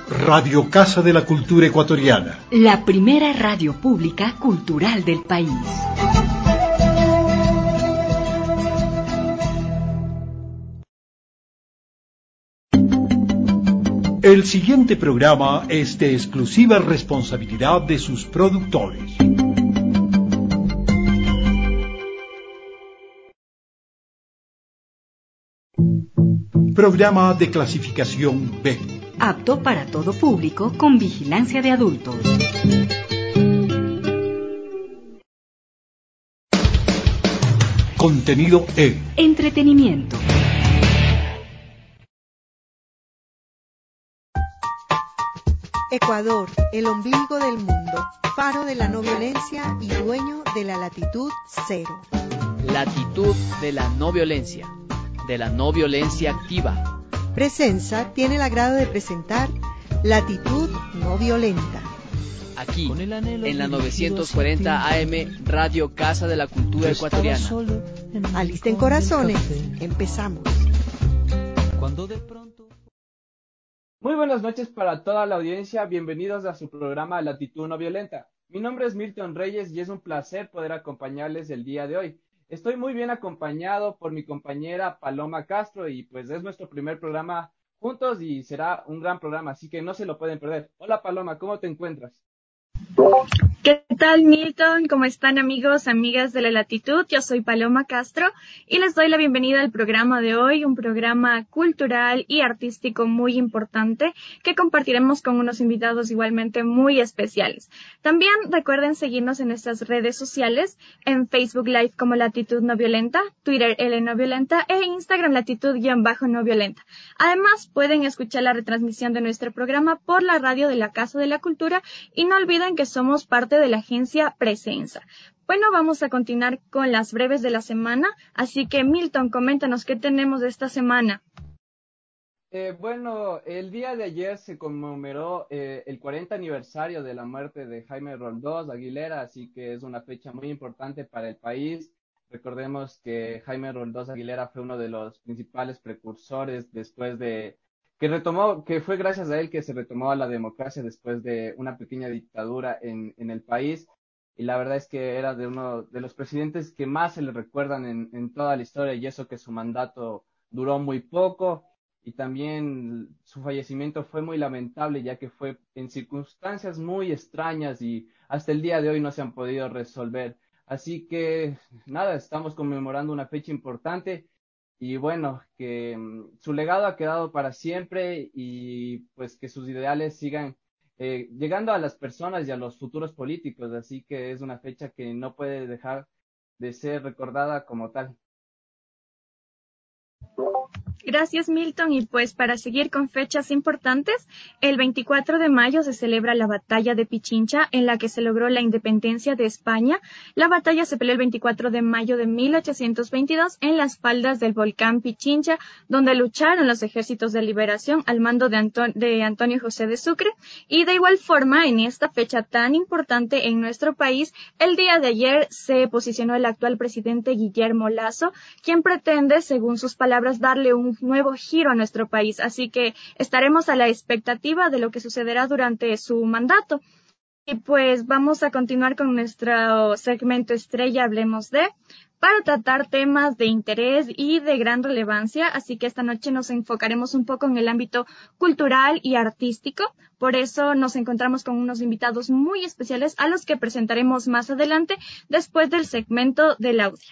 Radio Casa de la Cultura Ecuatoriana. La primera radio pública cultural del país. El siguiente programa es de exclusiva responsabilidad de sus productores. Programa de clasificación B. Apto para todo público con vigilancia de adultos. Contenido E. Entretenimiento. Ecuador, el ombligo del mundo, faro de la no violencia y dueño de la latitud cero. Latitud de la no violencia activa. Presenza tiene el agrado de presentar Latitud no violenta. Aquí, en la 940 AM, Radio Casa de la Cultura Ecuatoriana. Alisten corazones, empezamos. Muy buenas noches para toda la audiencia, bienvenidos a su programa Latitud no violenta. Mi nombre es Milton Reyes y es un placer poder acompañarles el día de hoy. Estoy muy bien acompañado por mi compañera Paloma Castro y pues es nuestro primer programa juntos y será un gran programa, así que no se lo pueden perder. Hola Paloma, ¿cómo te encuentras? ¿Qué tal, Milton? ¿Cómo están, amigos, amigas de la Latitud? Yo soy Paloma Castro y les doy la bienvenida al programa de hoy, un programa cultural y artístico muy importante que compartiremos con unos invitados igualmente muy especiales. También recuerden seguirnos en nuestras redes sociales, en Facebook Live como Latitud No Violenta, Twitter L No Violenta e Instagram Latitud-No Violenta. Además, pueden escuchar la retransmisión de nuestro programa por la radio de la Casa de la Cultura y no olviden que somos parte de la agencia Presenza. Bueno, vamos a continuar con las breves de la semana, así que Milton, coméntanos qué tenemos de esta semana. Bueno, el día de ayer se conmemoró el 40 aniversario de la muerte de Jaime Roldós Aguilera, así que es una fecha muy importante para el país. Recordemos que Jaime Roldós Aguilera fue uno de los principales precursores después de que fue gracias a él que se retomó a la democracia después de una pequeña dictadura en el país. Y la verdad es que era de uno de los presidentes que más se le recuerdan en toda la historia, y eso que su mandato duró muy poco. Y también su fallecimiento fue muy lamentable, ya que fue en circunstancias muy extrañas y hasta el día de hoy no se han podido resolver. Así que nada, estamos conmemorando una fecha importante y bueno, que su legado ha quedado para siempre y pues que sus ideales sigan llegando a las personas y a los futuros políticos. Así que es una fecha que no puede dejar de ser recordada como tal. Gracias, Milton. Y pues para seguir con fechas importantes, el 24 de mayo se celebra la Batalla de Pichincha, en la que se logró la independencia de España. La batalla se peleó el 24 de mayo de 1822 en las faldas del volcán Pichincha, donde lucharon los ejércitos de liberación al mando de Antonio José de Sucre. Y de igual forma, en esta fecha tan importante en nuestro país, el día de ayer se posicionó el actual presidente Guillermo Lasso, quien pretende, según sus palabras, darle un nuevo giro a nuestro país, así que estaremos a la expectativa de lo que sucederá durante su mandato. Y pues vamos a continuar con nuestro segmento estrella, Hablemos de, para tratar temas de interés y de gran relevancia, así que esta noche nos enfocaremos un poco en el ámbito cultural y artístico. Por eso nos encontramos con unos invitados muy especiales a los que presentaremos más adelante después del segmento del audio.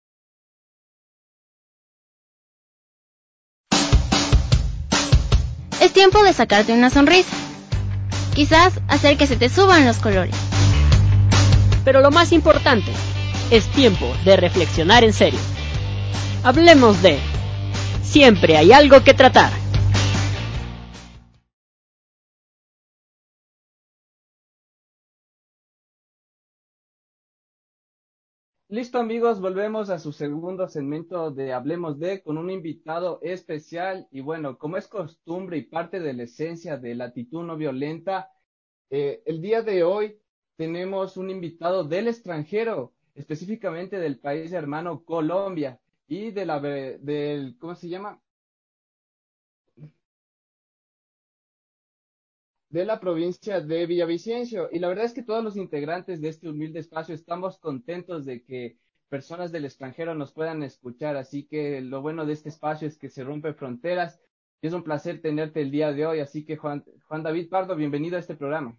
Es tiempo de sacarte una sonrisa. Quizás hacer que se te suban los colores. Pero lo más importante, es tiempo de reflexionar en serio. Hablemos de... Siempre hay algo que tratar. Listo amigos, volvemos a su segundo segmento de Hablemos de con un invitado especial y bueno, como es costumbre y parte de la esencia de Latitud No Violenta, el día de hoy tenemos un invitado del extranjero, específicamente del país hermano Colombia y ¿cómo se llama? de la provincia de Villavicencio. Y la verdad es que todos los integrantes de este humilde espacio estamos contentos de que personas del extranjero nos puedan escuchar. Así que lo bueno de este espacio es que se rompe fronteras. Y es un placer tenerte el día de hoy. Así que Juan David Pardo, bienvenido a este programa.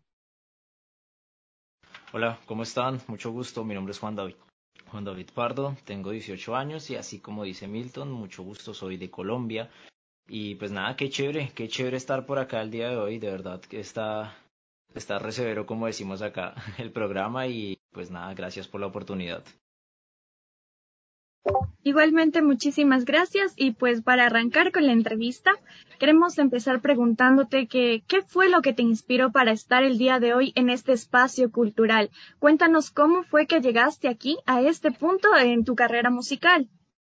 Hola, ¿cómo están? Mucho gusto, mi nombre es Juan David Pardo, tengo 18 años y así como dice Milton, mucho gusto, soy de Colombia. Y pues nada, qué chévere estar por acá el día de hoy, de verdad que está re severo como decimos acá el programa y pues nada, gracias por la oportunidad. Igualmente, muchísimas gracias y pues para arrancar con la entrevista, queremos empezar preguntándote qué fue lo que te inspiró para estar el día de hoy en este espacio cultural. Cuéntanos cómo fue que llegaste aquí a este punto en tu carrera musical.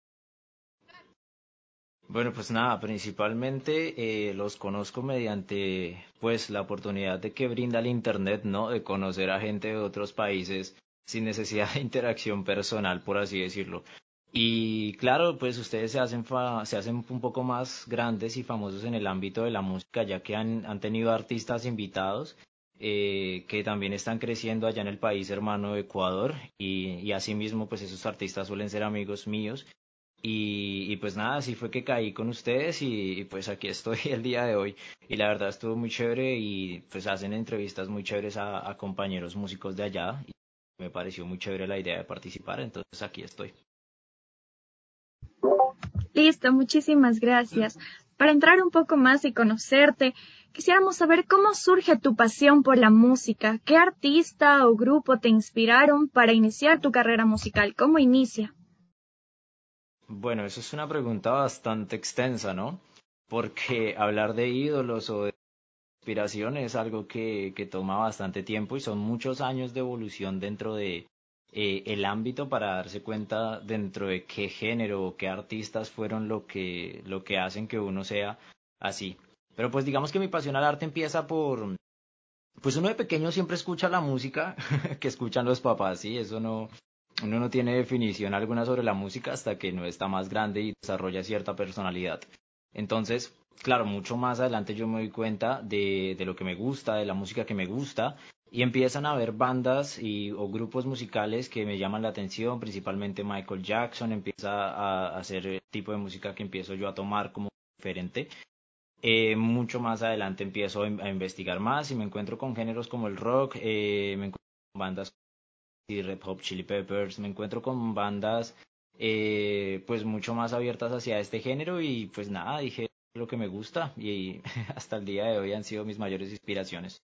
Bueno, pues nada, principalmente los conozco mediante pues la oportunidad de que brinda el internet, ¿no? De conocer a gente de otros países sin necesidad de interacción personal, por así decirlo. Y claro, pues ustedes se hacen un poco más grandes y famosos en el ámbito de la música, ya que han tenido artistas invitados que también están creciendo allá en el país hermano de Ecuador y asimismo pues esos artistas suelen ser amigos míos. Y pues nada, así fue que caí con ustedes y pues aquí estoy el día de hoy. Y la verdad estuvo muy chévere y pues hacen entrevistas muy chéveres a compañeros músicos de allá. Y me pareció muy chévere la idea de participar, entonces aquí estoy. Listo, muchísimas gracias. Para entrar un poco más y conocerte, quisiéramos saber cómo surge tu pasión por la música. ¿Qué artista o grupo te inspiraron para iniciar tu carrera musical? ¿Cómo inicia? Bueno, eso es una pregunta bastante extensa, ¿no? Porque hablar de ídolos o de inspiración es algo que toma bastante tiempo y son muchos años de evolución dentro de el ámbito para darse cuenta dentro de qué género o qué artistas fueron lo que hacen que uno sea así. Pero pues digamos que mi pasión al arte empieza pues uno de pequeño siempre escucha la música que escuchan los papás, ¿sí? Uno no tiene definición alguna sobre la música hasta que no está más grande y desarrolla cierta personalidad. Entonces, claro, mucho más adelante yo me doy cuenta de lo que me gusta, de la música que me gusta, y empiezan a haber bandas o grupos musicales que me llaman la atención, principalmente Michael Jackson empieza a hacer el tipo de música que empiezo yo a tomar como diferente. Mucho más adelante empiezo a investigar más y me encuentro con géneros como el rock, me encuentro con bandas y Red Hot Chili Peppers, me encuentro con bandas pues mucho más abiertas hacia este género y pues nada, dije lo que me gusta y hasta el día de hoy han sido mis mayores inspiraciones.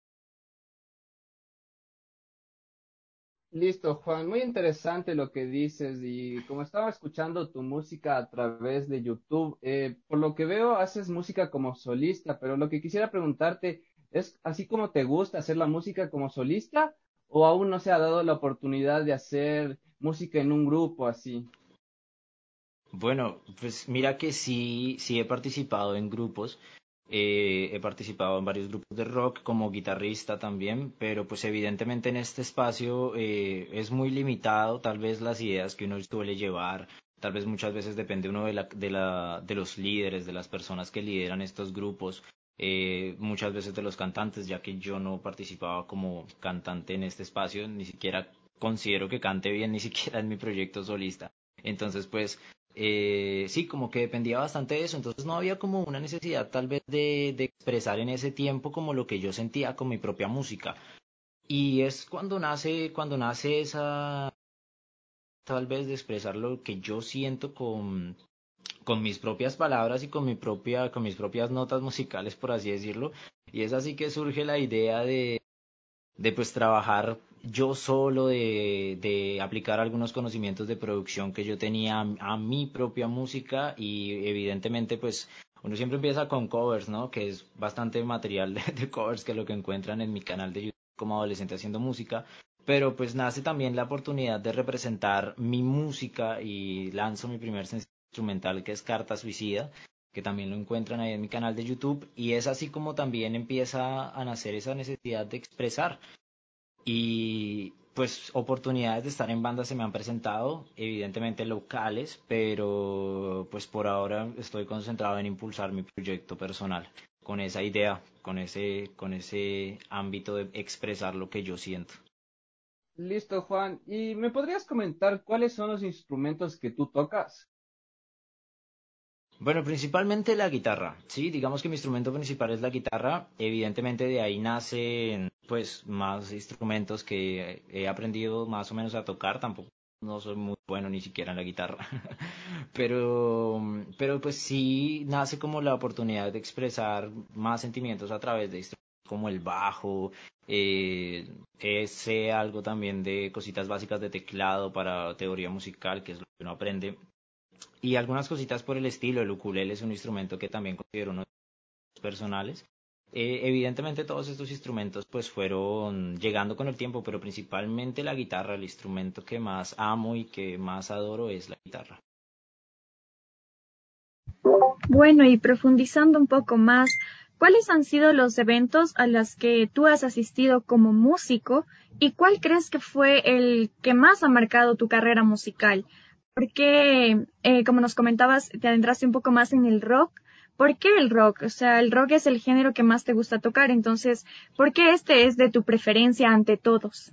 Listo, Juan, muy interesante lo que dices y como estaba escuchando tu música a través de YouTube, por lo que veo haces música como solista, pero lo que quisiera preguntarte es, ¿así como te gusta hacer la música como solista o aún no se ha dado la oportunidad de hacer música en un grupo así? Bueno, pues mira que sí he participado en grupos, he participado en varios grupos de rock como guitarrista también, pero pues evidentemente en este espacio es muy limitado, tal vez las ideas que uno suele llevar, tal vez muchas veces depende uno de los líderes, de las personas que lideran estos grupos, muchas veces de los cantantes, ya que yo no participaba como cantante en este espacio, ni siquiera considero que cante bien, ni siquiera en mi proyecto solista. Entonces, pues sí, como que dependía bastante de eso, entonces no había como una necesidad tal vez de expresar en ese tiempo como lo que yo sentía con mi propia música. Y es cuando nace esa tal vez de expresar lo que yo siento con mis propias palabras y con mis propias notas musicales, por así decirlo. Y es así que surge la idea de pues trabajar yo solo, de aplicar algunos conocimientos de producción que yo tenía a mi propia música y evidentemente pues uno siempre empieza con covers, ¿no? Que es bastante material de covers que es lo que encuentran en mi canal de YouTube como adolescente haciendo música, pero pues nace también la oportunidad de representar mi música y lanzo mi primer sencillo instrumental que es Carta Suicida, que también lo encuentran ahí en mi canal de YouTube y es así como también empieza a nacer esa necesidad de expresar. Y pues oportunidades de estar en bandas se me han presentado, evidentemente locales, pero pues por ahora estoy concentrado en impulsar mi proyecto personal, con esa idea, con ese ámbito de expresar lo que yo siento. Listo, Juan. ¿Y me podrías comentar cuáles son los instrumentos que tú tocas? Bueno, principalmente la guitarra, sí, digamos que mi instrumento principal es la guitarra, evidentemente de ahí nacen pues más instrumentos que he aprendido más o menos a tocar, tampoco no soy muy bueno ni siquiera en la guitarra, pero pues sí nace como la oportunidad de expresar más sentimientos a través de instrumentos como el bajo, sé algo también de cositas básicas de teclado para teoría musical, que es lo que uno aprende y algunas cositas por el estilo. El ukulele es un instrumento que también considero uno de los personales. Evidentemente todos estos instrumentos pues fueron llegando con el tiempo, pero principalmente la guitarra, el instrumento que más amo y que más adoro es la guitarra. Bueno, y profundizando un poco más, ¿cuáles han sido los eventos a los que tú has asistido como músico y cuál crees que fue el que más ha marcado tu carrera musical? Porque, como nos comentabas, te adentraste un poco más en el rock. ¿Por qué el rock? O sea, el rock es el género que más te gusta tocar, entonces, ¿por qué este es de tu preferencia ante todos?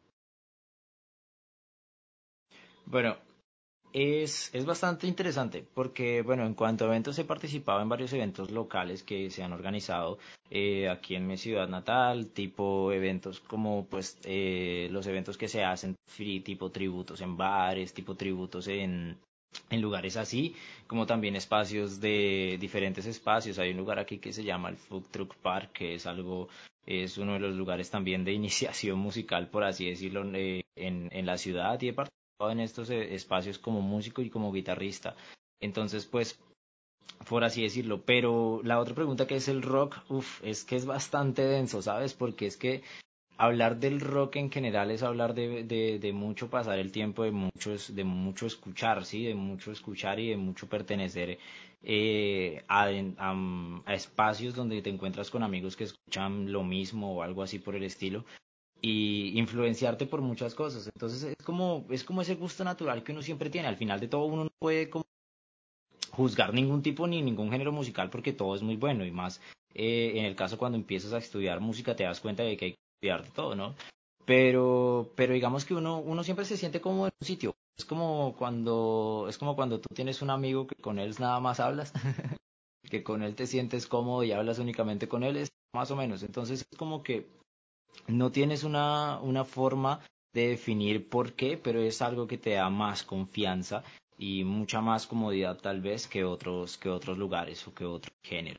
Bueno, es bastante interesante porque, bueno, en cuanto a eventos, he participado en varios eventos locales que se han organizado aquí en mi ciudad natal, tipo eventos como, pues, los eventos que se hacen free, tipo tributos en bares, tipo tributos en lugares así, como también espacios de diferentes espacios. Hay un lugar aquí que se llama el Food Truck Park, que es algo, es uno de los lugares también de iniciación musical, por así decirlo, en la ciudad, y he participado en estos espacios como músico y como guitarrista. Entonces, pues, por así decirlo. Pero la otra pregunta que es el rock, es que es bastante denso, ¿sabes? Porque es que hablar del rock en general es hablar de mucho pasar el tiempo, de mucho escuchar, ¿sí? De mucho escuchar y de mucho pertenecer a espacios donde te encuentras con amigos que escuchan lo mismo o algo así por el estilo y influenciarte por muchas cosas. Entonces es como ese gusto natural que uno siempre tiene. Al final de todo uno no puede como juzgar ningún tipo ni ningún género musical porque todo es muy bueno y más en el caso cuando empiezas a estudiar música te das cuenta de que hay que estudiar de todo, ¿no? Pero digamos que uno siempre se siente como en un sitio. Es como cuando tú tienes un amigo que con él nada más hablas, que con él te sientes cómodo y hablas únicamente con él, es más o menos. Entonces es como que no tienes una forma de definir por qué, pero es algo que te da más confianza y mucha más comodidad tal vez que otros lugares o que otro género.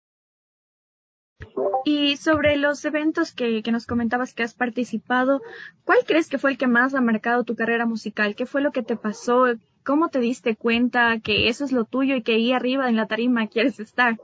Y sobre los eventos que nos comentabas que has participado, ¿cuál crees que fue el que más ha marcado tu carrera musical? ¿Qué fue lo que te pasó? ¿Cómo te diste cuenta que eso es lo tuyo y que ahí arriba en la tarima quieres estar?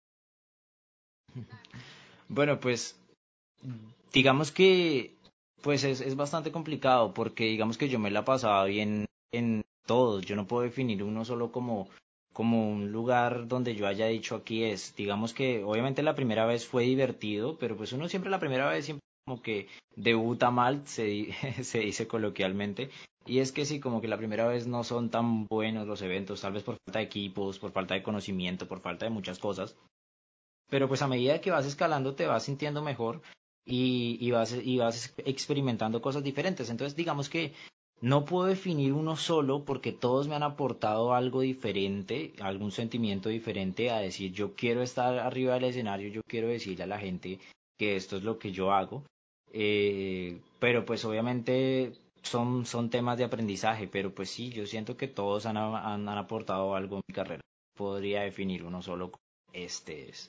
Bueno, pues digamos que pues es bastante complicado porque digamos que yo me la pasaba bien en todos. Yo no puedo definir uno solo como un lugar donde yo haya dicho aquí es. Digamos que obviamente la primera vez fue divertido, pero pues uno siempre la primera vez siempre como que debuta mal, se dice coloquialmente. Y es que sí, como que la primera vez no son tan buenos los eventos, tal vez por falta de equipos, por falta de conocimiento, por falta de muchas cosas. Pero pues a medida que vas escalando te vas sintiendo mejor y vas experimentando cosas diferentes. Entonces digamos que no puedo definir uno solo porque todos me han aportado algo diferente, algún sentimiento diferente a decir yo quiero estar arriba del escenario, yo quiero decirle a la gente que esto es lo que yo hago. Pero pues obviamente son temas de aprendizaje, pero pues sí, yo siento que todos han aportado algo en mi carrera. Podría definir uno solo como este es.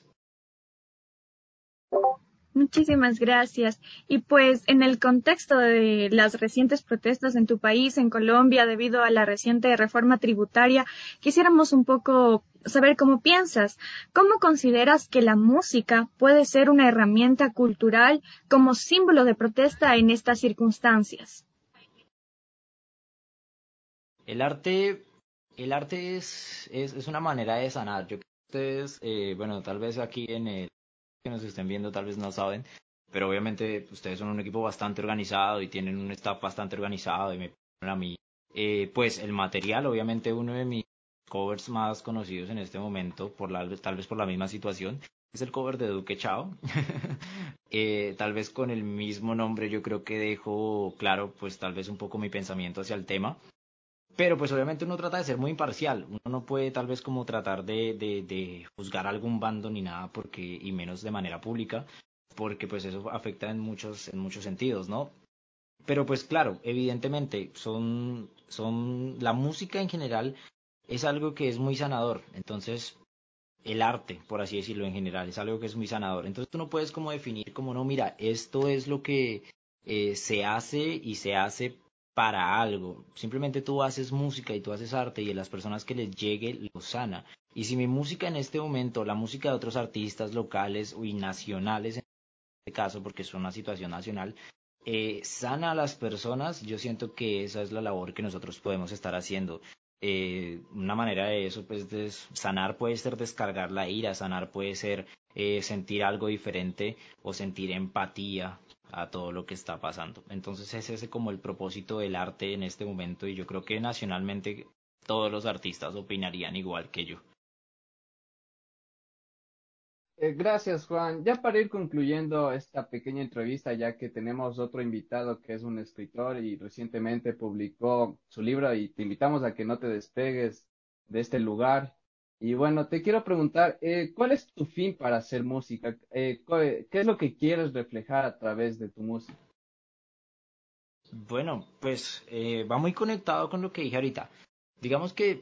Muchísimas gracias. Y pues en el contexto de las recientes protestas en tu país, en Colombia, debido a la reciente reforma tributaria, quisiéramos un poco saber cómo piensas. ¿Cómo consideras que la música puede ser una herramienta cultural como símbolo de protesta en estas circunstancias? El arte, el arte es una manera de sanar. Yo creo que ustedes, bueno, tal vez aquí en el que nos estén viendo, tal vez no saben, pero obviamente ustedes son un equipo bastante organizado y tienen un staff bastante organizado y me ponen a mí, pues el material, obviamente uno de mis covers más conocidos en este momento, tal vez por la misma situación, es el cover de Duque Chao. Tal vez con el mismo nombre yo creo que dejo claro pues tal vez un poco mi pensamiento hacia el tema, pero pues obviamente uno trata de ser muy imparcial, uno no puede tal vez como tratar de juzgar a algún bando ni nada, porque y menos de manera pública, porque pues eso afecta en muchos sentidos, ¿no? Pero pues claro, evidentemente la música en general es algo que es muy sanador, entonces el arte, por así decirlo en general, es algo que es muy sanador. Entonces tú no puedes como definir como no, mira, esto es lo que se hace y se hace para algo. Simplemente tú haces música y tú haces arte y a las personas que les llegue lo sana. Y si mi música en este momento, la música de otros artistas locales y nacionales en este caso, porque es una situación nacional, sana a las personas, yo siento que esa es la labor que nosotros podemos estar haciendo. Una manera de eso, pues, de sanar puede ser descargar la ira, sanar puede ser sentir algo diferente o sentir empatía a todo lo que está pasando. Entonces es ese como el propósito del arte en este momento y yo creo que nacionalmente todos los artistas opinarían igual que yo. Gracias, Juan. Ya para ir concluyendo esta pequeña entrevista, ya que tenemos otro invitado que es un escritor y recientemente publicó su libro y te invitamos a que no te despegues de este lugar. Y bueno, te quiero preguntar, ¿cuál es tu fin para hacer música? ¿Qué es lo que quieres reflejar a través de tu música? Bueno, pues va muy conectado con lo que dije ahorita. Digamos que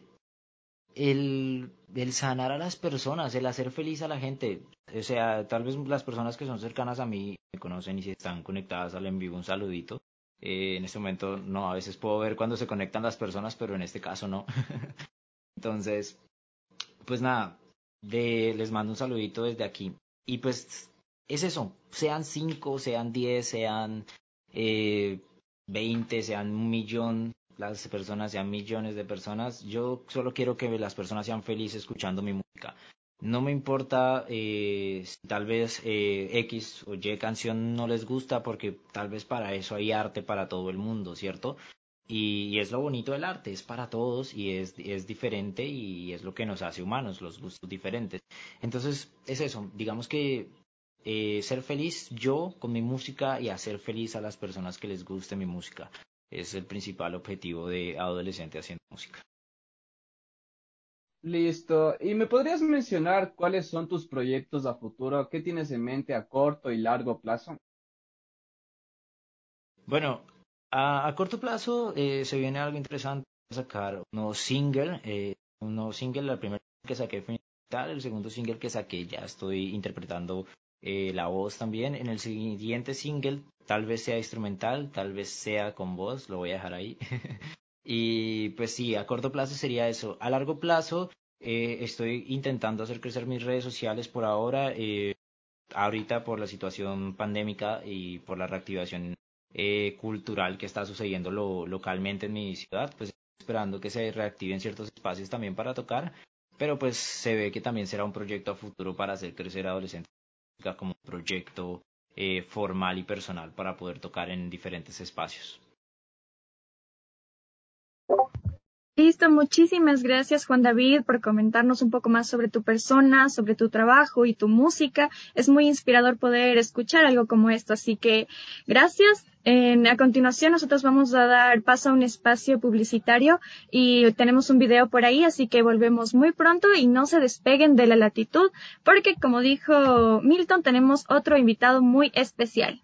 el sanar a las personas, el hacer feliz a la gente. O sea, tal vez las personas que son cercanas a mí me conocen y si están conectadas al en vivo, un saludito. En este momento no, a veces puedo ver cuando se conectan las personas, pero en este caso no. Entonces, pues nada, les mando un saludito desde aquí. Y pues es eso, sean 5, sean 10, sean 20, sean 1 millón, las personas sean millones de personas. Yo solo quiero que las personas sean felices escuchando mi música. No me importa si tal vez X o Y canción no les gusta, porque tal vez para eso hay arte para todo el mundo, ¿cierto? Y es lo bonito del arte, es para todos y es diferente y es lo que nos hace humanos, los gustos diferentes. Entonces es eso, digamos que ser feliz yo con mi música y hacer feliz a las personas que les guste mi música es el principal objetivo de adolescente haciendo música. Listo. ¿Y me podrías mencionar cuáles son tus proyectos a futuro? ¿Qué tienes en mente a corto y largo plazo? Bueno, a corto plazo se viene algo interesante, sacar un nuevo single, la primera que saqué fue instrumental, el segundo single que saqué ya estoy interpretando la voz también, en el siguiente single tal vez sea instrumental, tal vez sea con voz, lo voy a dejar ahí. Y pues sí, a corto plazo sería eso. A largo plazo estoy intentando hacer crecer mis redes sociales por ahora. Ahorita por la situación pandémica y por la reactivación cultural que está sucediendo localmente en mi ciudad, pues esperando que se reactiven ciertos espacios también para tocar, pero pues se ve que también será un proyecto a futuro para hacer crecer a adolescentes como un proyecto formal y personal para poder tocar en diferentes espacios. Listo, muchísimas gracias Juan David por comentarnos un poco más sobre tu persona, sobre tu trabajo y tu música. Es muy inspirador poder escuchar algo como esto, así que gracias. A continuación nosotros vamos a dar paso a un espacio publicitario y tenemos un video por ahí, así que volvemos muy pronto y no se despeguen de La Latitud porque como dijo Milton tenemos otro invitado muy especial.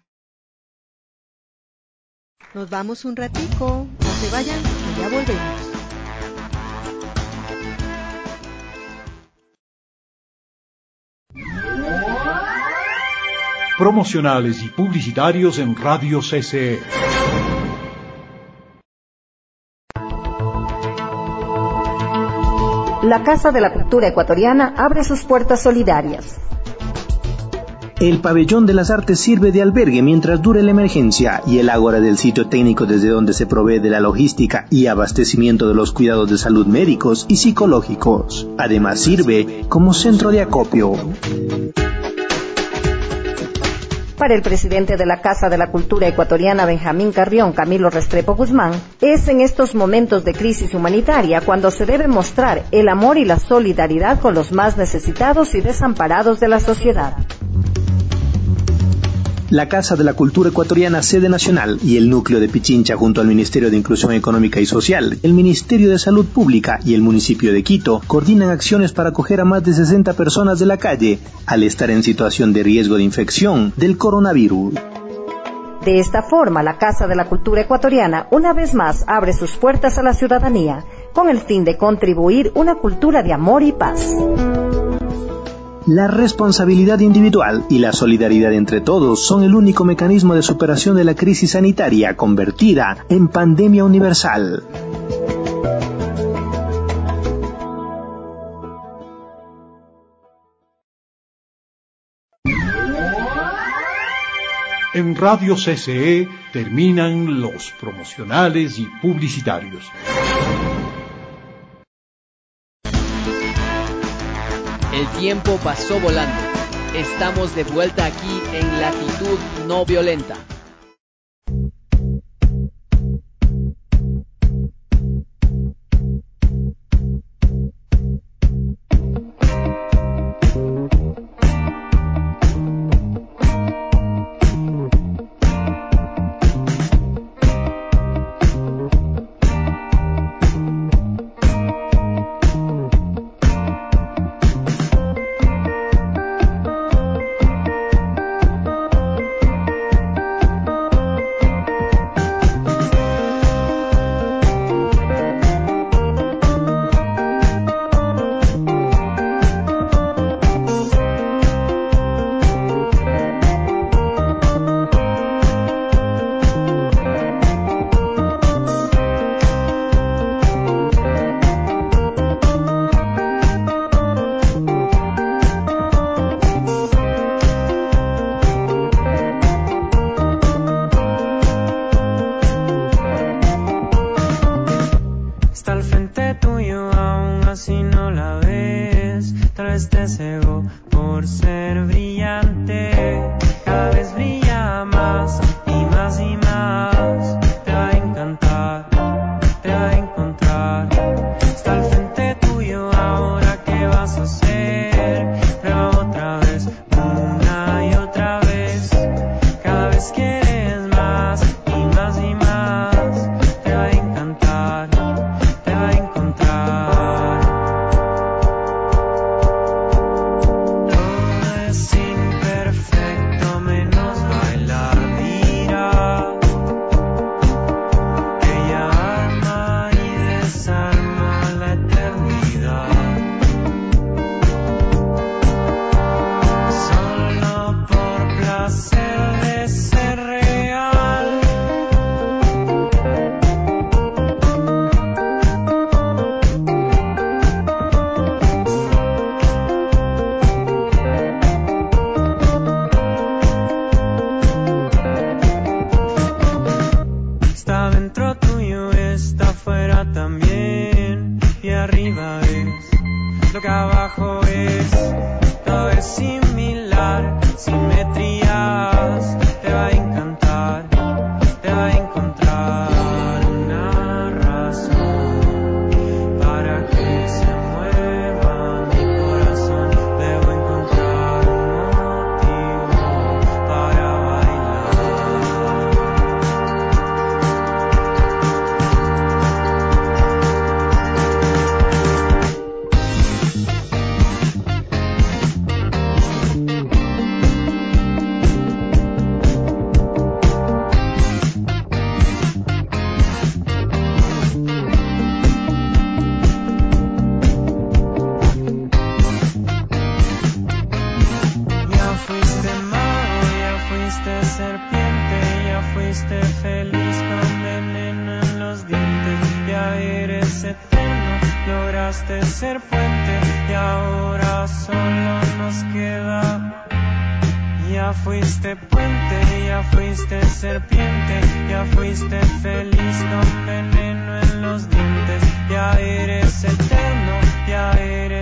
Nos vamos un ratico, no se vayan, que ya volvemos. Promocionales y publicitarios en Radio CCE. La Casa de la Cultura Ecuatoriana abre sus puertas solidarias. El Pabellón de las Artes sirve de albergue mientras dure la emergencia y el ágora del sitio técnico desde donde se provee de la logística y abastecimiento de los cuidados de salud médicos y psicológicos. Además sirve como centro de acopio. Para el presidente de la Casa de la Cultura Ecuatoriana, Benjamín Carrión, Camilo Restrepo Guzmán, es en estos momentos de crisis humanitaria cuando se debe mostrar el amor y la solidaridad con los más necesitados y desamparados de la sociedad. La Casa de la Cultura Ecuatoriana, sede nacional, y el núcleo de Pichincha junto al Ministerio de Inclusión Económica y Social, el Ministerio de Salud Pública y el municipio de Quito coordinan acciones para acoger a más de 60 personas de la calle al estar en situación de riesgo de infección del coronavirus. De esta forma, la Casa de la Cultura Ecuatoriana una vez más abre sus puertas a la ciudadanía con el fin de contribuir una cultura de amor y paz. La responsabilidad individual y la solidaridad entre todos son el único mecanismo de superación de la crisis sanitaria convertida en pandemia universal. En Radio CCE terminan los promocionales y publicitarios. El tiempo pasó volando. Estamos de vuelta aquí en Latitud No Violenta.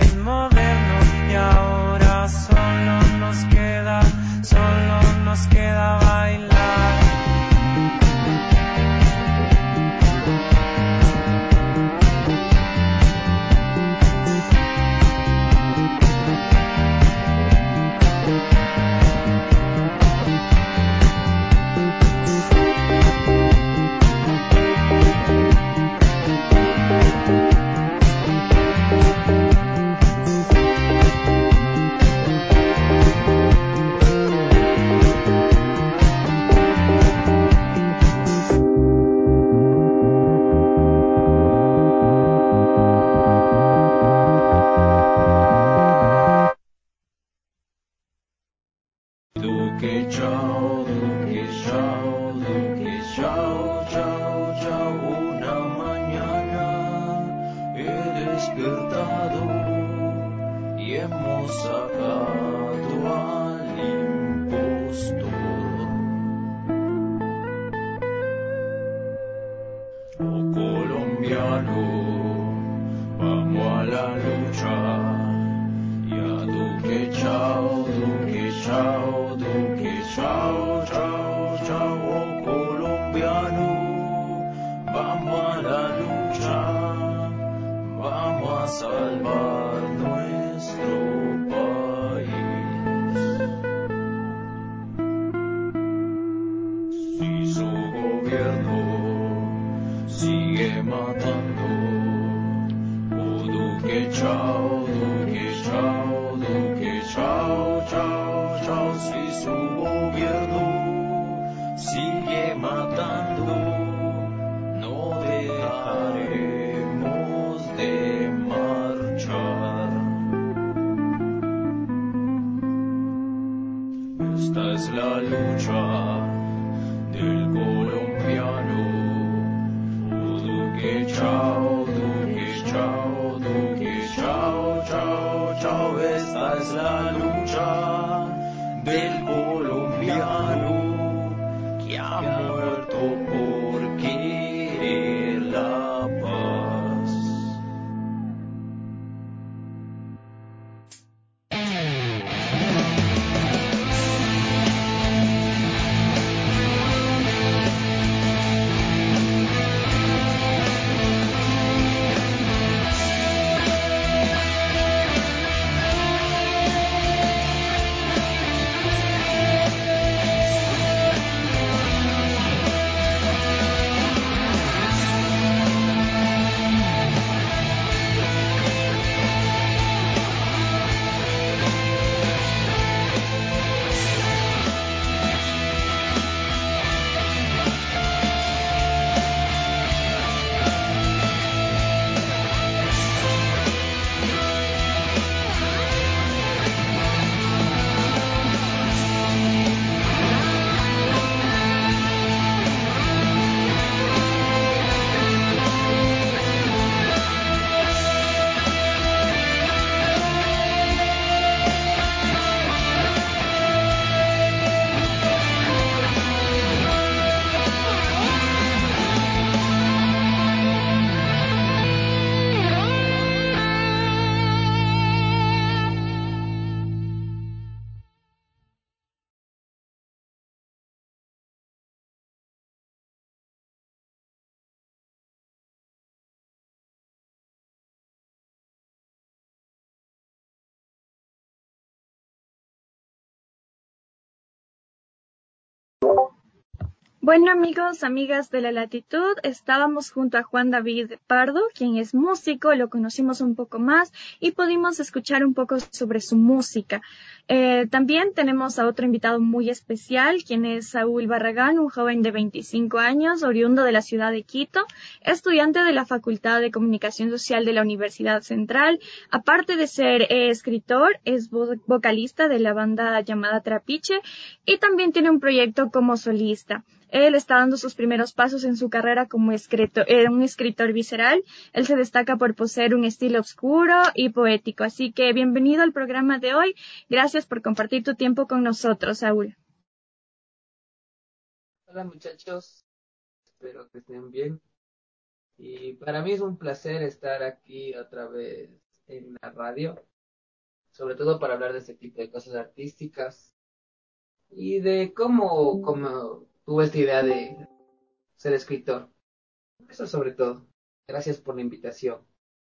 Solo nos queda hemos sacado al impostor. Oh colombiano, vamos a la lucha. Ya Duque, chao, Duque, chao, Duque, chao, chao, chao, oh colombiano, vamos a la lucha, vamos a salvar nuestro país. Si su gobierno sigue matando, oh Duque, chao, Duque, chao, Duque, chao, chao, chao, si su gobierno sigue matando, no dejaremos de marchar. Esta es la lucha del colombiano. Oh Duque, chao, Duque, chao, Duque, chao, chao, chao. Esta es la lucha del colombiano que ha muerto por querer la paz. Bueno amigos, amigas de la Latitud, estábamos junto a Juan David Pardo, quien es músico, lo conocimos un poco más y pudimos escuchar un poco sobre su música. También tenemos a otro invitado muy especial, quien es Saúl Barragán, un joven de 25 años, oriundo de la ciudad de Quito, estudiante de la Facultad de Comunicación Social de la Universidad Central. Aparte de ser escritor, es vocalista de la banda llamada Trapiche y también tiene un proyecto como solista. Él está dando sus primeros pasos en su carrera como un escritor visceral. Él se destaca por poseer un estilo oscuro y poético. Así que bienvenido al programa de hoy. Gracias por compartir tu tiempo con nosotros, Saúl. Hola muchachos, espero que estén bien. Y para mí es un placer estar aquí otra vez en la radio, sobre todo para hablar de este tipo de cosas artísticas y de cómo tuve esta idea de ser escritor. Eso sobre todo. Gracias por la invitación.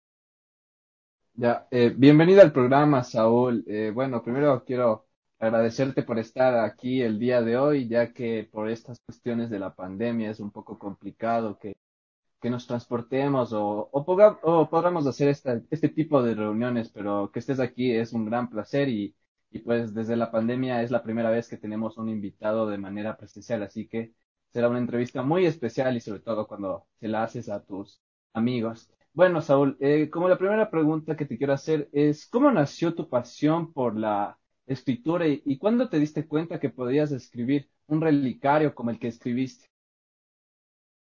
Ya, bienvenido al programa, Saúl. Bueno, primero quiero agradecerte por estar aquí el día de hoy, ya que por estas cuestiones de la pandemia es un poco complicado que nos transportemos o podamos hacer este tipo de reuniones, pero que estés aquí es un gran placer y pues desde la pandemia es la primera vez que tenemos un invitado de manera presencial, así que será una entrevista muy especial y sobre todo cuando se la haces a tus amigos. Bueno, Saúl, como la primera pregunta que te quiero hacer es, ¿cómo nació tu pasión por la escritura y cuándo te diste cuenta que podías escribir un relicario como el que escribiste?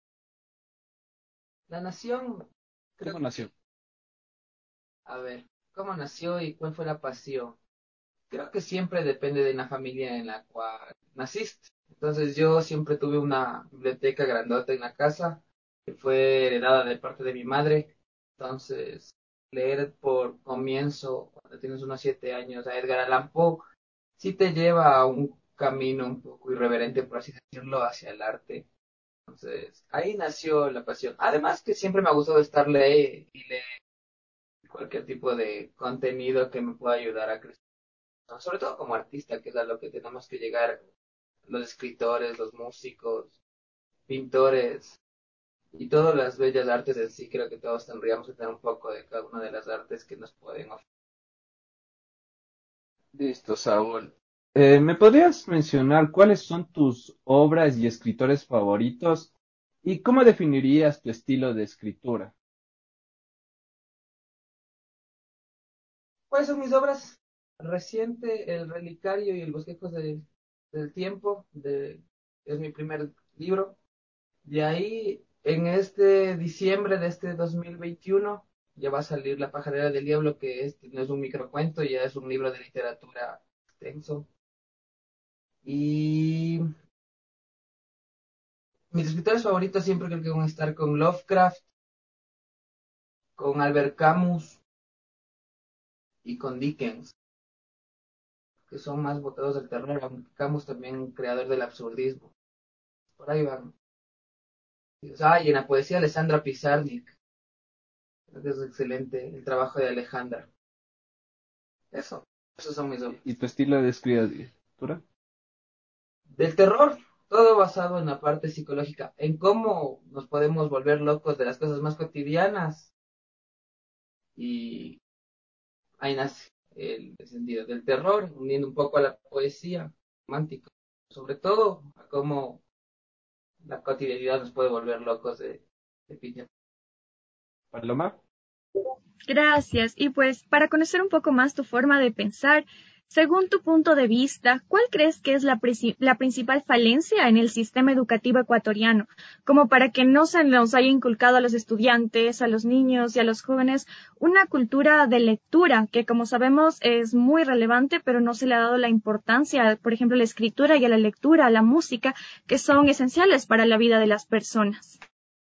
La nación, creo ¿Cómo nació? A ver, ¿Cómo nació y cuál fue la pasión? Creo que siempre depende de la familia en la cual naciste. Entonces yo siempre tuve una biblioteca grandota en la casa que fue heredada de parte de mi madre. Entonces leer por comienzo, cuando tienes unos 7 años, a Edgar Allan Poe, sí te lleva a un camino un poco irreverente, por así decirlo, hacia el arte. Entonces ahí nació la pasión. Además que siempre me ha gustado estar leer y leer cualquier tipo de contenido que me pueda ayudar a crecer, ¿no? Sobre todo como artista, que es a lo que tenemos que llegar, los escritores, los músicos, pintores y todas las bellas artes en sí. Creo que todos tendríamos que tener un poco de cada una de las artes que nos pueden ofrecer. Listo, Saúl. ¿Me podrías mencionar cuáles son tus obras y escritores favoritos y cómo definirías tu estilo de escritura? ¿Cuáles son mis obras? Reciente, El Relicario y El Bosquejos del Tiempo, es mi primer libro. De ahí, en este diciembre de este 2021, ya va a salir La Pajarera del Diablo, que no es un microcuento, ya es un libro de literatura extenso. Y mis escritores favoritos siempre creo que van a estar con Lovecraft, con Albert Camus y con Dickens, que son más botados del terror, aunque Camus también creador del absurdismo. Por ahí van. Y en la poesía Alessandra Pizarnik, creo que es excelente el trabajo de Alejandra. Esos son mis obras. ¿Y tu estilo de escritura? Del terror, todo basado en la parte psicológica, en cómo nos podemos volver locos de las cosas más cotidianas. Y ahí nace el sentido del terror, uniendo un poco a la poesía romántica, sobre todo a cómo la cotidianidad nos puede volver locos de piña. Paloma. Gracias. Y pues para conocer un poco más tu forma de pensar, según tu punto de vista, ¿cuál crees que es la principal falencia en el sistema educativo ecuatoriano? Como para que no se nos haya inculcado a los estudiantes, a los niños y a los jóvenes una cultura de lectura que, como sabemos, es muy relevante, pero no se le ha dado la importancia, por ejemplo, a la escritura y a la lectura, a la música, que son esenciales para la vida de las personas.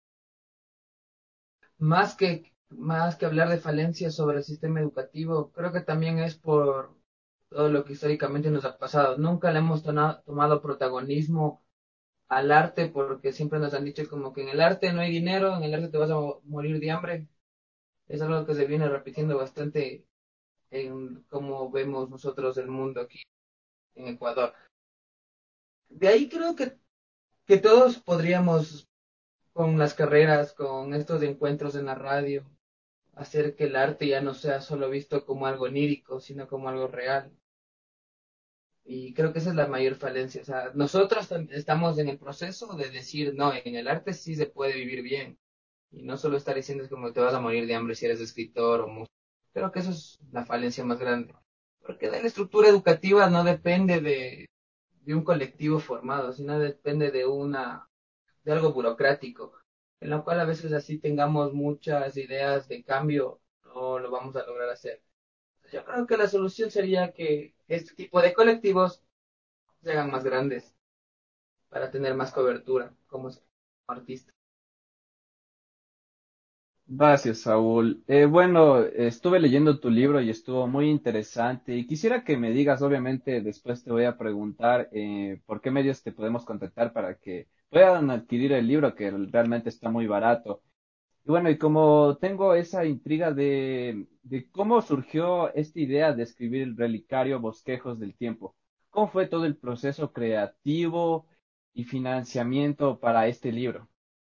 Más que hablar de falencias sobre el sistema educativo, creo que también es por todo lo que históricamente nos ha pasado. Nunca le hemos tomado protagonismo al arte porque siempre nos han dicho como que en el arte no hay dinero, en el arte te vas a morir de hambre. Es algo que se viene repitiendo bastante en cómo vemos nosotros el mundo aquí en Ecuador. De ahí creo que todos podríamos, con las carreras, con estos encuentros en la radio, hacer que el arte ya no sea solo visto como algo onírico, sino como algo real. Y creo que esa es la mayor falencia. O sea, nosotros estamos en el proceso de decir, no, en el arte sí se puede vivir bien. Y no solo estar diciendo es como te vas a morir de hambre si eres escritor o músico. Creo que eso es la falencia más grande. Porque de la estructura educativa no depende de un colectivo formado, sino depende de algo burocrático, en lo cual a veces así tengamos muchas ideas de cambio, no lo vamos a lograr hacer. Yo creo que la solución sería que este tipo de colectivos se hagan más grandes para tener más cobertura como artista. Gracias, Saúl. Bueno, estuve leyendo tu libro y estuvo muy interesante y quisiera que me digas, obviamente, después te voy a preguntar por qué medios te podemos contactar para que puedan adquirir el libro, que realmente está muy barato. Y bueno, y como tengo esa intriga de cómo surgió esta idea de escribir el relicario Bosquejos del Tiempo, ¿cómo fue todo el proceso creativo y financiamiento para este libro?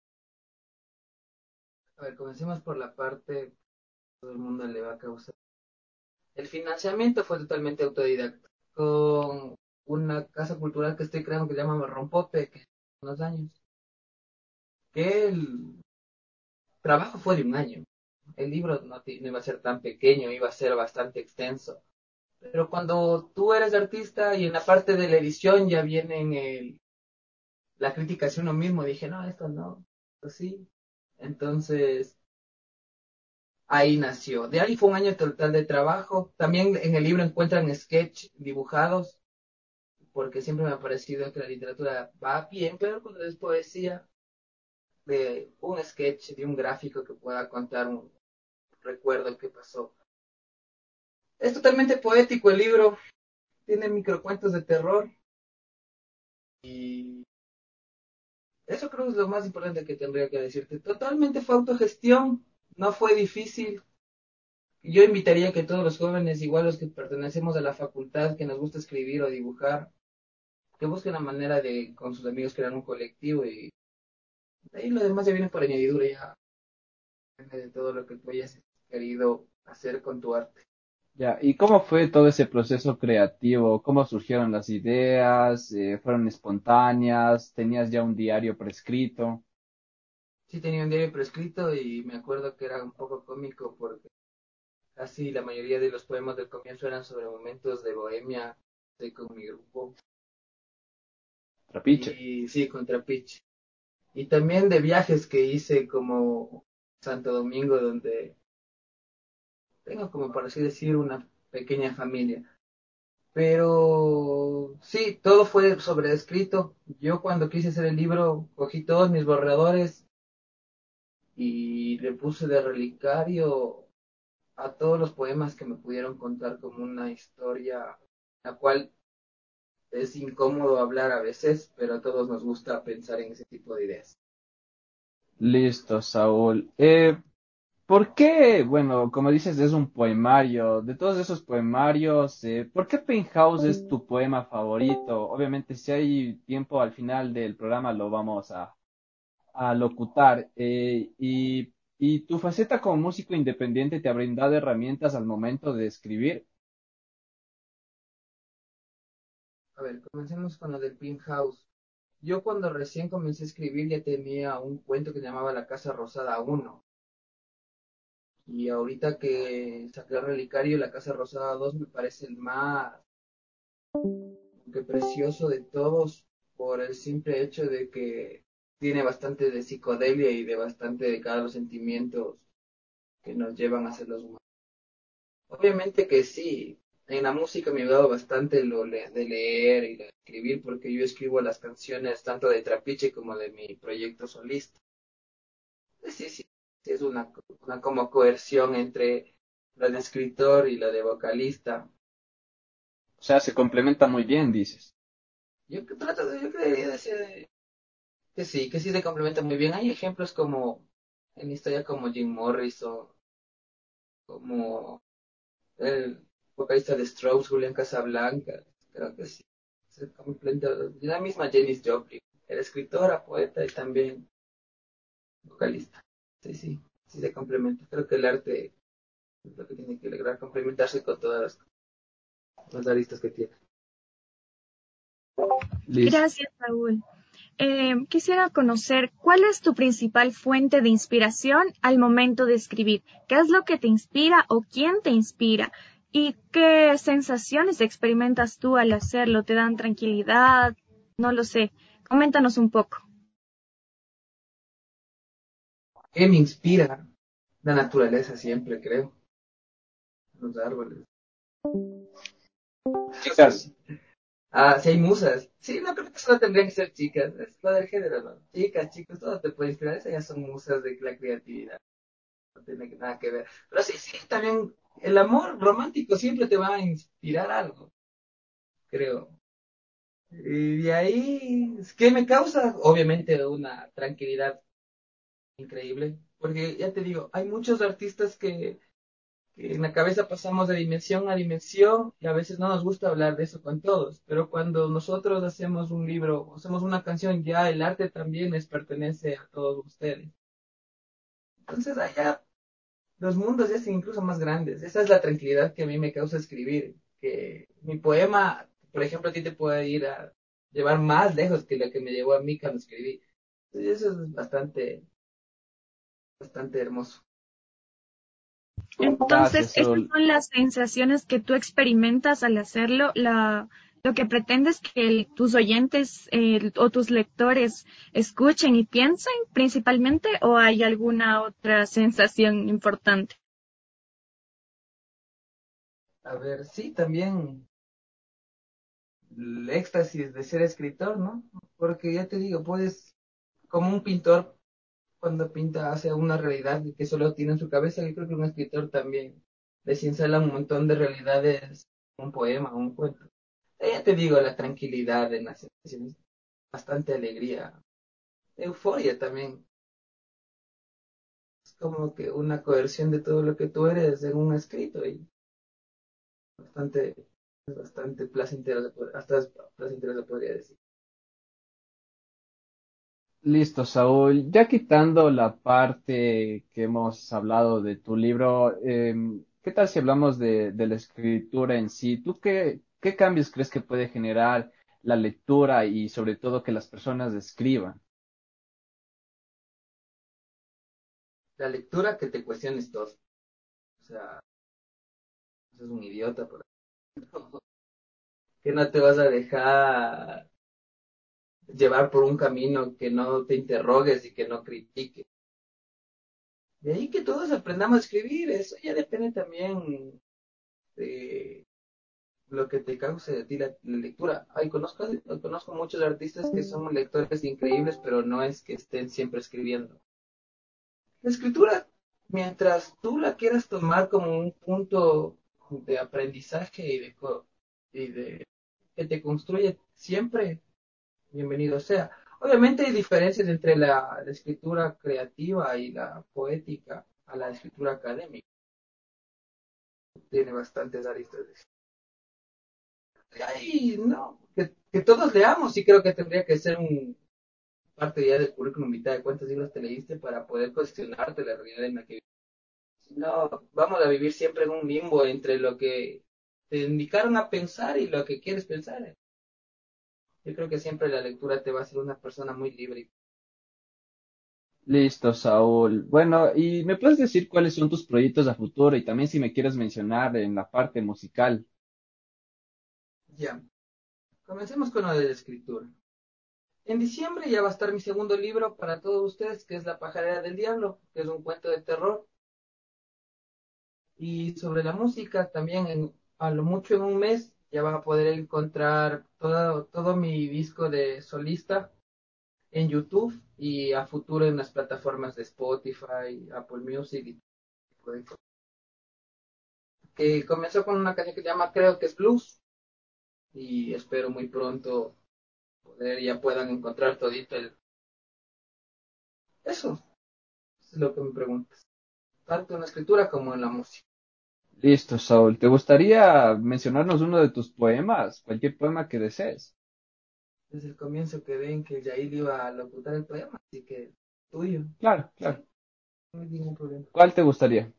A ver, comencemos por la parte que todo el mundo le va a causar. El financiamiento fue totalmente autodidacta, con una casa cultural que estoy creando que se llama Rompope, que unos años, que el trabajo fue de un año. El libro no iba a ser tan pequeño, iba a ser bastante extenso. Pero cuando tú eres artista y en la parte de la edición ya viene la crítica hacia uno mismo, dije, no, esto no, esto sí. Entonces, ahí nació. De ahí fue un año total de trabajo. También en el libro encuentran sketch dibujados, porque siempre me ha parecido que la literatura va bien, pero cuando es poesía, de un sketch, de un gráfico que pueda contar un recuerdo que pasó. Es totalmente poético el libro, tiene microcuentos de terror y eso creo que es lo más importante que tendría que decirte. Totalmente fue autogestión, no fue difícil. Yo invitaría a que todos los jóvenes, igual los que pertenecemos a la facultad, que nos gusta escribir o dibujar, que busquen la manera de con sus amigos crear un colectivo y de ahí lo demás ya viene por añadidura, ya depende de todo lo que tú hayas querido hacer con tu arte. Ya, ¿y cómo fue todo ese proceso creativo? ¿Cómo surgieron las ideas? ¿Fueron espontáneas? ¿Tenías ya un diario prescrito? Sí tenía un diario prescrito y me acuerdo que era un poco cómico porque casi la mayoría de los poemas del comienzo eran sobre momentos de bohemia, con mi grupo. Trapiche. Y sí, con Trapiche. Y también de viajes que hice como Santo Domingo, donde tengo como por así decir una pequeña familia. Pero sí, todo fue sobrescrito. Yo cuando quise hacer el libro cogí todos mis borradores y le puse de relicario a todos los poemas que me pudieron contar como una historia, la cual es incómodo hablar a veces, pero a todos nos gusta pensar en ese tipo de ideas. Listo, Saúl. ¿Por qué? Bueno, como dices, es un poemario. De todos esos poemarios, ¿por qué Penthouse es tu poema favorito? Obviamente, si hay tiempo al final del programa, lo vamos a locutar. Y tu faceta como músico independiente te ha brindado herramientas al momento de escribir. A ver, comencemos con lo del Pink House. Yo cuando recién comencé a escribir ya tenía un cuento que se llamaba La Casa Rosada 1. Y ahorita que saqué el relicario, La Casa Rosada 2 me parece el más que precioso de todos por el simple hecho de que tiene bastante de psicodelia y de bastante de cada los sentimientos que nos llevan a ser los humanos. Obviamente que sí, en la música me ha ayudado bastante de leer y de escribir porque yo escribo las canciones tanto de Trapiche como de mi proyecto solista. Sí, sí, sí es una como coerción entre la de escritor y la de vocalista. O sea, se complementa muy bien, dices. Yo creería decir que sí se complementa muy bien. Hay ejemplos como en historia como Jim Morrison, como el vocalista de Strokes, Julián Casablanca, creo que sí, se complementa. La misma Janis Joplin, era escritora, poeta y también vocalista. Sí, sí, sí se complementa. Creo que el arte es lo que tiene que lograr complementarse con todas las aristas que tiene. Listo. Gracias, Saúl. Quisiera conocer cuál es tu principal fuente de inspiración al momento de escribir. ¿Qué es lo que te inspira o quién te inspira? ¿Y qué sensaciones experimentas tú al hacerlo? ¿Te dan tranquilidad? No lo sé. Coméntanos un poco. ¿Qué me inspira? La naturaleza siempre, creo. Los árboles. Chicas, Ah, si hay musas. Sí, no creo que solo tendrían que ser chicas. Es lo del género, ¿no? Chicas, chicos, todo te puede inspirar. Esas ya son musas de la creatividad. No tiene nada que ver. Pero sí, sí, también el amor romántico siempre te va a inspirar algo, creo. Y de ahí, ¿qué me causa? Obviamente una tranquilidad increíble. Porque ya te digo, hay muchos artistas que en la cabeza pasamos de dimensión a dimensión y a veces no nos gusta hablar de eso con todos, pero cuando nosotros hacemos un libro, hacemos una canción, ya el arte también les pertenece a todos ustedes. Entonces allá los mundos ya son incluso más grandes. Esa es la tranquilidad que a mí me causa escribir, que mi poema, por ejemplo, a ti te puede ir a llevar más lejos que lo que me llevó a mí cuando escribí. Entonces eso es bastante hermoso. Entonces, gracias, estas Saúl. son las sensaciones que tú experimentas al hacerlo. Lo que pretendes que tus oyentes o tus lectores escuchen y piensen principalmente, ¿o hay alguna otra sensación importante? A ver, sí, también el éxtasis de ser escritor, ¿no? Porque ya te digo, puedes, como un pintor, cuando pinta hacia una realidad que solo tiene en su cabeza, yo creo que un escritor también desencela un montón de realidades, un poema, un cuento. Ya te digo, la tranquilidad en las sensaciones, bastante alegría, euforia también. Es como que una coerción de todo lo que tú eres en un escrito y bastante, es bastante placentero, hasta es placentero se podría decir. Listo, Saúl. Ya quitando la parte que hemos hablado de tu libro, ¿qué tal si hablamos de la escritura en sí? ¿Tú qué cambios crees que puede generar la lectura y sobre todo que las personas escriban? La lectura que te cuestiones todo. O sea, es un idiota, por ejemplo, que no te vas a dejar llevar por un camino que no te interrogues y que no critiques. De ahí que todos aprendamos a escribir, eso ya depende también de lo que te cause de ti la lectura. Ay, conozco muchos artistas que son lectores increíbles, pero no es que estén siempre escribiendo. La escritura, mientras tú la quieras tomar como un punto de aprendizaje y de que te construye siempre, bienvenido sea. Obviamente hay diferencias entre la escritura creativa y la poética a la escritura académica. Tiene bastantes aristas. Ay, no, que todos leamos y creo que tendría que ser un parte ya del currículum vitae de cuántos libros te leíste para poder cuestionarte la realidad en la que vives. No, vamos a vivir siempre en un limbo entre lo que te indicaron a pensar y lo que quieres pensar. Yo creo que siempre la lectura te va a hacer una persona muy libre. Listo, Saúl. Bueno, ¿y me puedes decir cuáles son tus proyectos a futuro y también si me quieres mencionar en la parte musical? Ya, comencemos con lo de la escritura. En diciembre ya va a estar mi segundo libro para todos ustedes, que es La pajarera del diablo, que es un cuento de terror. Y sobre la música, también a lo mucho en un mes ya vas a poder encontrar todo mi disco de solista en YouTube y a futuro en las plataformas de Spotify, Apple Music y tipo de cosas. Que comenzó con una canción que se llama Creo que es Blues y espero muy pronto poder ya puedan encontrar todito eso es lo que me preguntas, tanto en la escritura como en la música. Listo, Saúl. ¿Te gustaría mencionarnos uno de tus poemas? Cualquier poema que desees. Desde el comienzo que ven que Yair iba a locutar el poema, así que tuyo. Claro, Sí, claro. no hay ningún problema. ¿Cuál te gustaría?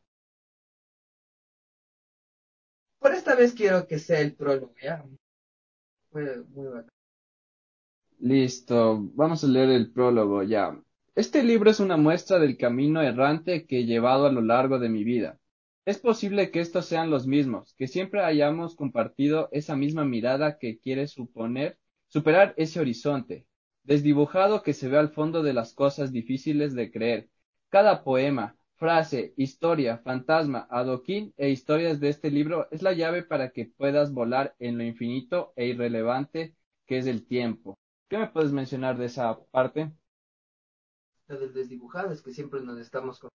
Por esta vez quiero que sea el prólogo, ¿ya? Fue muy bacán. Listo. Vamos a leer el prólogo ya. Este libro es una muestra del camino errante que he llevado a lo largo de mi vida. Es posible que estos sean los mismos, que siempre hayamos compartido esa misma mirada que quiere superar ese horizonte, desdibujado que se ve al fondo de las cosas difíciles de creer. Cada poema, frase, historia, fantasma, adoquín e historias de este libro es la llave para que puedas volar en lo infinito e irrelevante que es el tiempo. ¿Qué me puedes mencionar de esa parte? Lo del desdibujado es que siempre nos estamos con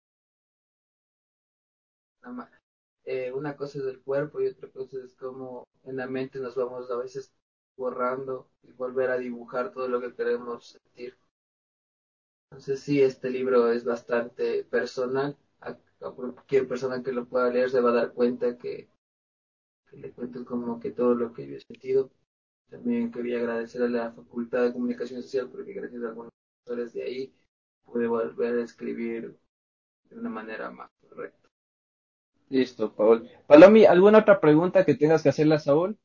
una cosa es el cuerpo y otra cosa es como en la mente nos vamos a veces borrando y volver a dibujar todo lo que queremos sentir. Entonces sí, este libro es bastante personal. A cualquier persona que lo pueda leer se va a dar cuenta que le cuento como que todo lo que yo he sentido. También quería agradecer a la Facultad de Comunicación Social porque gracias a algunos profesores de ahí pude volver a escribir de una manera más correcta. Listo, Paul. Palomi, ¿alguna otra pregunta que tengas que hacerle a Saúl?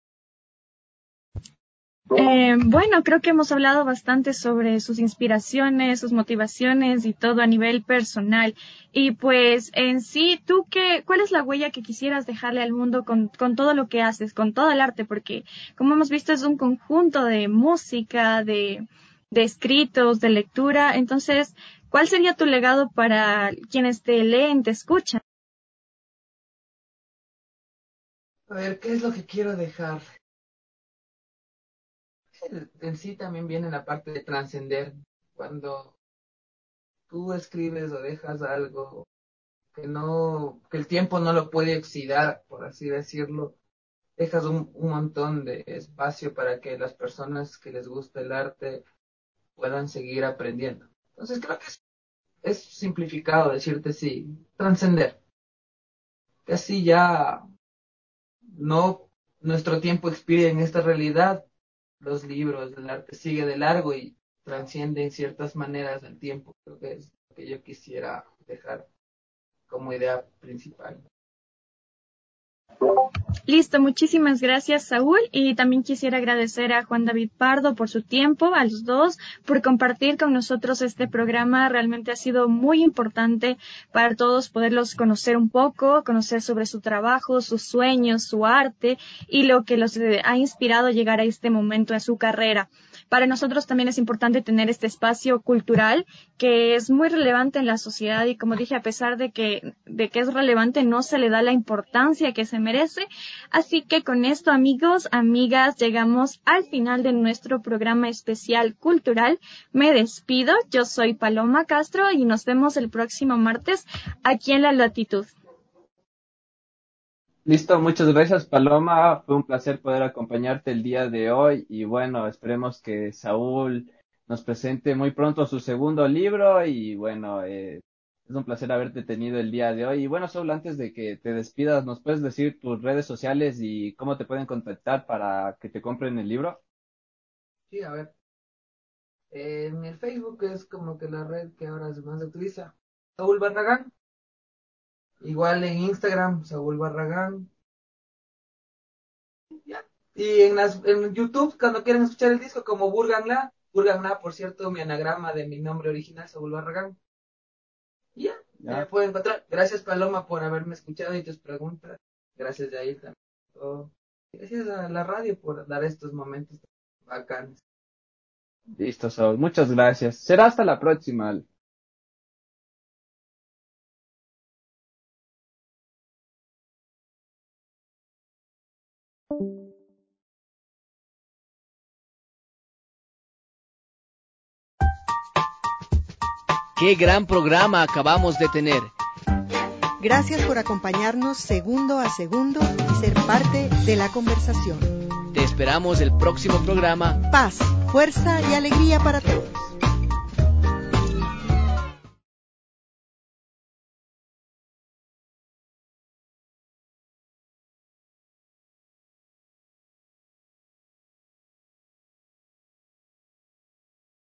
Bueno, creo que hemos hablado bastante sobre sus inspiraciones, sus motivaciones y todo a nivel personal. Y pues en sí, ¿cuál es la huella que quisieras dejarle al mundo con todo lo que haces, con todo el arte? Porque como hemos visto es un conjunto de música, de escritos, de lectura. Entonces, ¿cuál sería tu legado para quienes te leen, te escuchan? A ver, ¿qué es lo que quiero dejar? En sí también viene la parte de trascender. Cuando tú escribes o dejas algo que el tiempo no lo puede oxidar, por así decirlo, dejas un montón de espacio para que las personas que les gusta el arte puedan seguir aprendiendo. Entonces creo que es simplificado decirte sí, trascender. Que así ya no nuestro tiempo expire en esta realidad, los libros, el arte sigue de largo y trasciende en ciertas maneras el tiempo. Creo que es lo que yo quisiera dejar como idea principal. Listo, muchísimas gracias, Saúl. Y también quisiera agradecer a Juan David Pardo por su tiempo, a los dos, por compartir con nosotros este programa. Realmente ha sido muy importante para todos poderlos conocer un poco, conocer sobre su trabajo, sus sueños, su arte y lo que los ha inspirado a llegar a este momento en su carrera. Para nosotros también es importante tener este espacio cultural que es muy relevante en la sociedad y, como dije, a pesar de que es relevante, no se le da la importancia que se merece. Así que con esto, amigos, amigas, llegamos al final de nuestro programa especial cultural. Me despido, yo soy Paloma Castro y nos vemos el próximo martes aquí en La Latitud. Listo, muchas gracias Paloma, fue un placer poder acompañarte el día de hoy y bueno, esperemos que Saúl nos presente muy pronto su segundo libro y bueno, es un placer haberte tenido el día de hoy. Y bueno, Saúl, antes de que te despidas, ¿nos puedes decir tus redes sociales y cómo te pueden contactar para que te compren el libro? Sí, a ver. En el Facebook es como que la red que ahora más se utiliza. Saúl Barragán. Igual en Instagram, Saúl Barragán. Ya. Y en YouTube, cuando quieren escuchar el disco, como Burganla, por cierto, mi anagrama de mi nombre original, Saúl Barragán. Y ya, me pueden encontrar. Gracias, Paloma, por haberme escuchado y tus preguntas. Gracias, Jair, también. Gracias a la radio por dar estos momentos bacanes. Listo, Saúl, muchas gracias. Será hasta la próxima. ¡Qué gran programa acabamos de tener! Gracias por acompañarnos segundo a segundo y ser parte de la conversación. Te esperamos el próximo programa. Paz, fuerza y alegría para todos.